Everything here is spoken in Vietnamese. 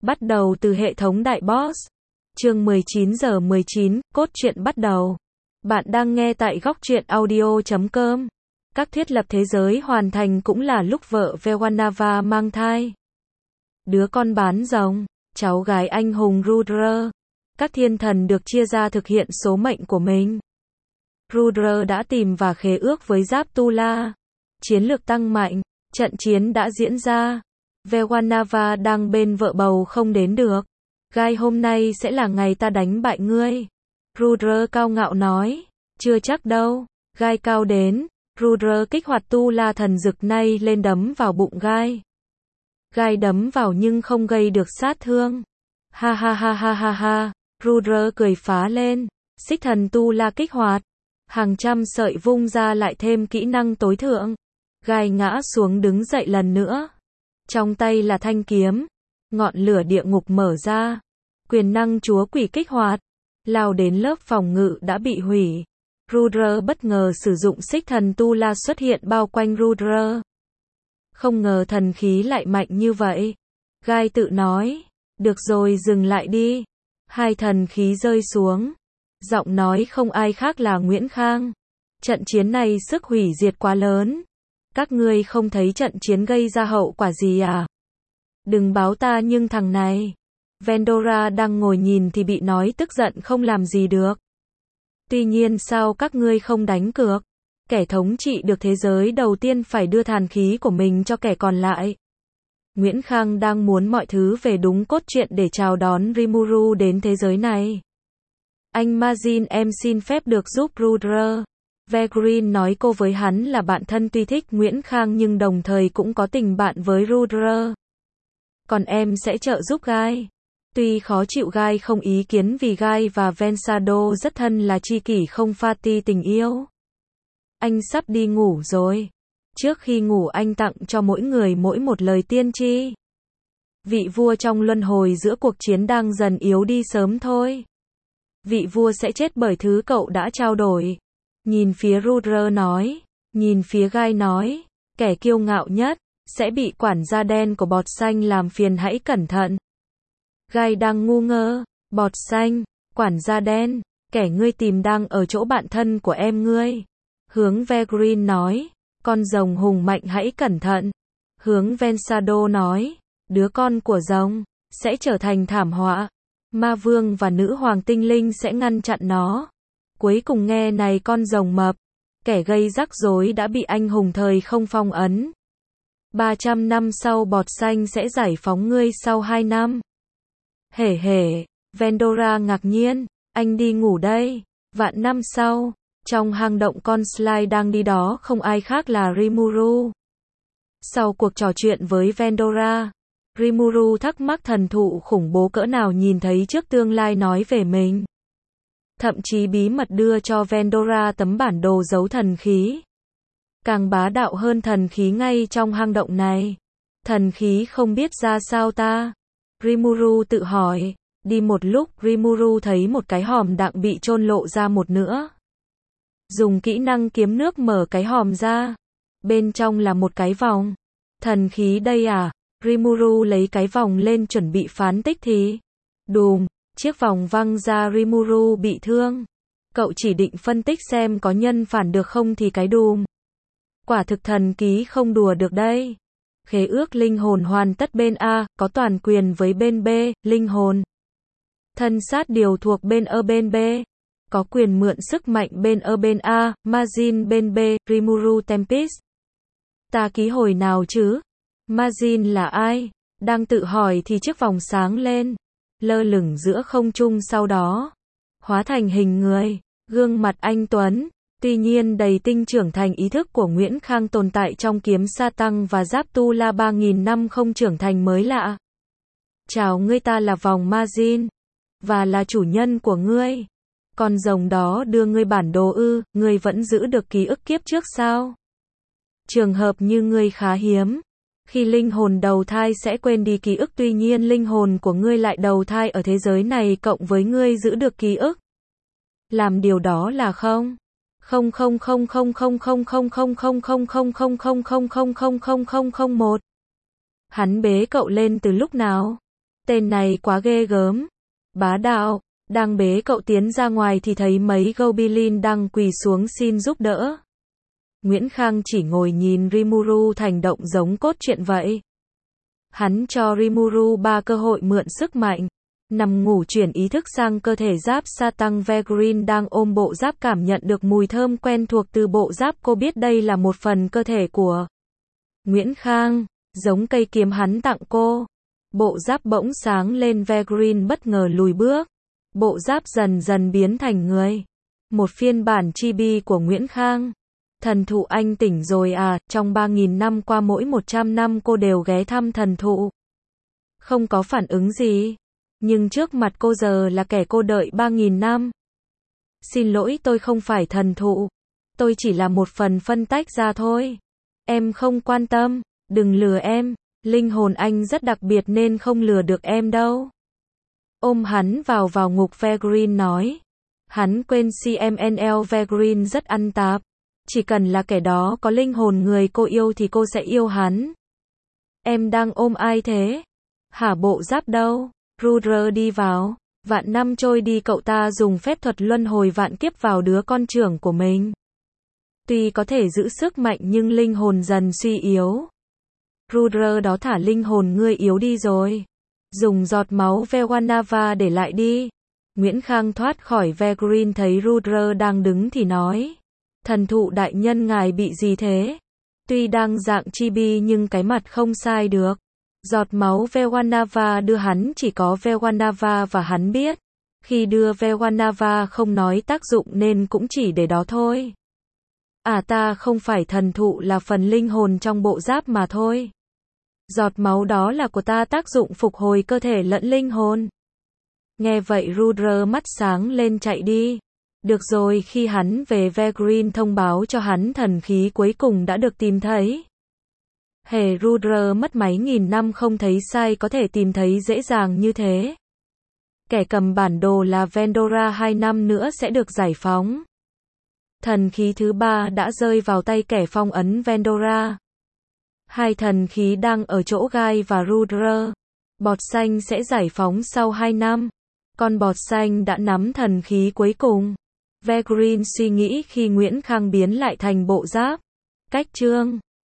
Bắt đầu từ hệ thống đại boss. Chương 19 giờ 19, cốt truyện bắt đầu. Bạn đang nghe tại góc truyện audio.com. Các thiết lập thế giới hoàn thành cũng là lúc vợ Vewanava mang thai. Đứa con bán rồng, cháu gái anh hùng Rudra. Các thiên thần được chia ra thực hiện số mệnh của mình. Rudra đã tìm và khế ước với Giáp Tu La. Chiến lược tăng mạnh, trận chiến đã diễn ra. Vewanava đang bên vợ bầu không đến được. Gai hôm nay sẽ là ngày ta đánh bại ngươi. Rudra cao ngạo nói. Chưa chắc đâu. Gai cao đến. Rudra kích hoạt Tu La thần dực nay lên đấm vào bụng Gai. Gai đấm vào nhưng không gây được sát thương. Ha ha ha ha ha ha. Rudra cười phá lên. Xích thần Tu La kích hoạt. Hàng trăm sợi vung ra lại thêm kỹ năng tối thượng. Gai ngã xuống đứng dậy lần nữa. Trong tay là thanh kiếm. Ngọn lửa địa ngục mở ra. Quyền năng chúa quỷ kích hoạt. Lao đến lớp phòng ngự đã bị hủy. Rudra bất ngờ sử dụng xích thần Tu La xuất hiện bao quanh Rudra. Không ngờ thần khí lại mạnh như vậy. Gai tự nói. Được rồi, dừng lại đi. Hai thần khí rơi xuống. Giọng nói không ai khác là Nguyễn Khang. Trận chiến này sức hủy diệt quá lớn. Các ngươi không thấy trận chiến gây ra hậu quả gì à? Đừng báo ta nhưng thằng này. Vendora đang ngồi nhìn thì bị nói tức giận không làm gì được. Tuy nhiên sao các ngươi không đánh cược? Kẻ thống trị được thế giới đầu tiên phải đưa thần khí của mình cho kẻ còn lại. Nguyễn Khang đang muốn mọi thứ về đúng cốt truyện để chào đón Rimuru đến thế giới này. Anh Majin em xin phép được giúp Rudra. Vegreen nói cô với hắn là bạn thân tuy thích Nguyễn Khang nhưng đồng thời cũng có tình bạn với Rudra. Còn em sẽ trợ giúp Gai. Tuy khó chịu Gai không ý kiến vì Gai và Vensado rất thân là tri kỷ không pha ti tình yêu. Anh sắp đi ngủ rồi. Trước khi ngủ anh tặng cho mỗi người mỗi một lời tiên tri. Vị vua trong luân hồi giữa cuộc chiến đang dần yếu đi sớm thôi. Vị vua sẽ chết bởi thứ cậu đã trao đổi. Nhìn phía Rudra nói. Nhìn phía Gai nói. Kẻ kiêu ngạo nhất sẽ bị quản gia đen của bọt xanh làm phiền, hãy cẩn thận. Gai đang ngu ngơ. Bọt xanh, quản gia đen, kẻ ngươi tìm đang ở chỗ bạn thân của em ngươi. Hướng Vegreen nói. Con rồng hùng mạnh, hãy cẩn thận. Hướng Vensado nói. Đứa con của rồng sẽ trở thành thảm họa. Ma vương và nữ hoàng tinh linh sẽ ngăn chặn nó. Cuối cùng nghe này con rồng mập. Kẻ gây rắc rối đã bị anh hùng thời không phong ấn. 300 năm sau bọt xanh sẽ giải phóng ngươi sau 2 năm. Hể hể. Vendora ngạc nhiên. Anh đi ngủ đây. Vạn năm sau. Trong hang động con Sly đang đi đó không ai khác là Rimuru. Sau cuộc trò chuyện với Vendora, Rimuru thắc mắc thần thụ khủng bố cỡ nào nhìn thấy trước tương lai nói về mình. Thậm chí bí mật đưa cho Vendora tấm bản đồ giấu thần khí. Càng bá đạo hơn thần khí ngay trong hang động này. Thần khí không biết ra sao ta? Rimuru tự hỏi. Đi một lúc Rimuru thấy một cái hòm đặng bị chôn lộ ra một nửa. Dùng kỹ năng kiếm nước mở cái hòm ra. Bên trong là một cái vòng. Thần khí đây à? Rimuru lấy cái vòng lên chuẩn bị phán tích thì đùm, chiếc vòng văng ra, Rimuru bị thương. Cậu chỉ định phân tích xem có nhân phản được không thì cái đùm. Quả thực thần ký không đùa được đây. Khế ước linh hồn hoàn tất bên A, có toàn quyền với bên B, linh hồn. Thân sát điều thuộc bên A bên B. Có quyền mượn sức mạnh bên A bên A, Majin bên B, Rimuru Tempest. Ta ký hồi nào chứ? Majin là ai? Đang tự hỏi thì chiếc vòng sáng lên. Lơ lửng giữa không trung sau đó. Hóa thành hình người. Gương mặt anh Tuấn. Tuy nhiên đầy tinh trưởng thành ý thức của Nguyễn Khang tồn tại trong kiếm sa tăng và giáp tu la 3000 năm không trưởng thành mới lạ. Chào ngươi, ta là vòng Majin. Và là chủ nhân của ngươi. Con rồng đó đưa ngươi bản đồ ư, ngươi vẫn giữ được ký ức kiếp trước sao? Trường hợp như ngươi khá hiếm. Khi linh hồn đầu thai sẽ quên đi ký ức, tuy nhiên linh hồn của ngươi lại đầu thai ở thế giới này cộng với ngươi giữ được ký ức. Làm điều đó là không. Không không không không không không không không không không không không không không không không không không không một. Hắn bế cậu lên từ lúc nào? Tên này quá ghê gớm. Bá đạo. Đang bế cậu tiến ra ngoài thì thấy mấy goblin đang quỳ xuống xin giúp đỡ. Nguyễn Khang chỉ ngồi nhìn Rimuru hành động giống cốt truyện vậy. Hắn cho Rimuru 3 cơ hội mượn sức mạnh. Nằm ngủ chuyển ý thức sang cơ thể giáp sa tăng Vegrin đang ôm bộ giáp, cảm nhận được mùi thơm quen thuộc từ bộ giáp. Cô biết đây là một phần cơ thể của Nguyễn Khang, giống cây kiếm hắn tặng cô. Bộ giáp bỗng sáng lên, Vegrin bất ngờ lùi bước. Bộ giáp dần dần biến thành người. Một phiên bản chibi của Nguyễn Khang. Thần thụ anh tỉnh rồi à? Trong 3.000 năm qua mỗi 100 năm cô đều ghé thăm thần thụ. Không có phản ứng gì. Nhưng trước mặt cô giờ là kẻ cô đợi 3.000 năm. Xin lỗi, tôi không phải thần thụ. Tôi chỉ là một phần phân tách ra thôi. Em không quan tâm. Đừng lừa em. Linh hồn anh rất đặc biệt nên không lừa được em đâu. Ôm hắn vào ngục, Vegrin nói. Hắn quên CMNL. Vegrin rất ăn tạp. Chỉ cần là kẻ đó có linh hồn người cô yêu thì cô sẽ yêu hắn. Em đang ôm ai thế? Hả, bộ giáp đâu? Rudra đi vào. Vạn năm trôi đi, cậu ta dùng phép thuật luân hồi vạn kiếp vào đứa con trưởng của mình. Tuy có thể giữ sức mạnh nhưng linh hồn dần suy yếu. Rudra đó, thả linh hồn ngươi yếu đi rồi. Dùng giọt máu Vewanava để lại đi. Nguyễn Khang thoát khỏi Vegrin, thấy Rudra đang đứng thì nói. Thần thụ đại nhân, ngài bị gì thế? Tuy đang dạng chibi nhưng cái mặt không sai được. Giọt máu Vewanava đưa hắn, chỉ có Vewanava và hắn biết. Khi đưa Vewanava không nói tác dụng nên cũng chỉ để đó thôi. À, ta không phải thần thụ, là phần linh hồn trong bộ giáp mà thôi. Giọt máu đó là của ta, tác dụng phục hồi cơ thể lẫn linh hồn. Nghe vậy Rudra mắt sáng lên, chạy đi. Được rồi, khi hắn về Vegrin thông báo cho hắn thần khí cuối cùng đã được tìm thấy. Hề, Rudra mất mấy nghìn năm không thấy sai có thể tìm thấy dễ dàng như thế. Kẻ cầm bản đồ là Vendora, 2 năm nữa sẽ được giải phóng. Thần khí thứ 3 đã rơi vào tay kẻ phong ấn Vendora. 2 thần khí đang ở chỗ Gai và Rudra. Bọt xanh sẽ giải phóng sau 2 năm. Con bọt xanh đã nắm thần khí cuối cùng. Vegrin suy nghĩ khi Nguyễn Khang biến lại thành bộ giáp. Cách chương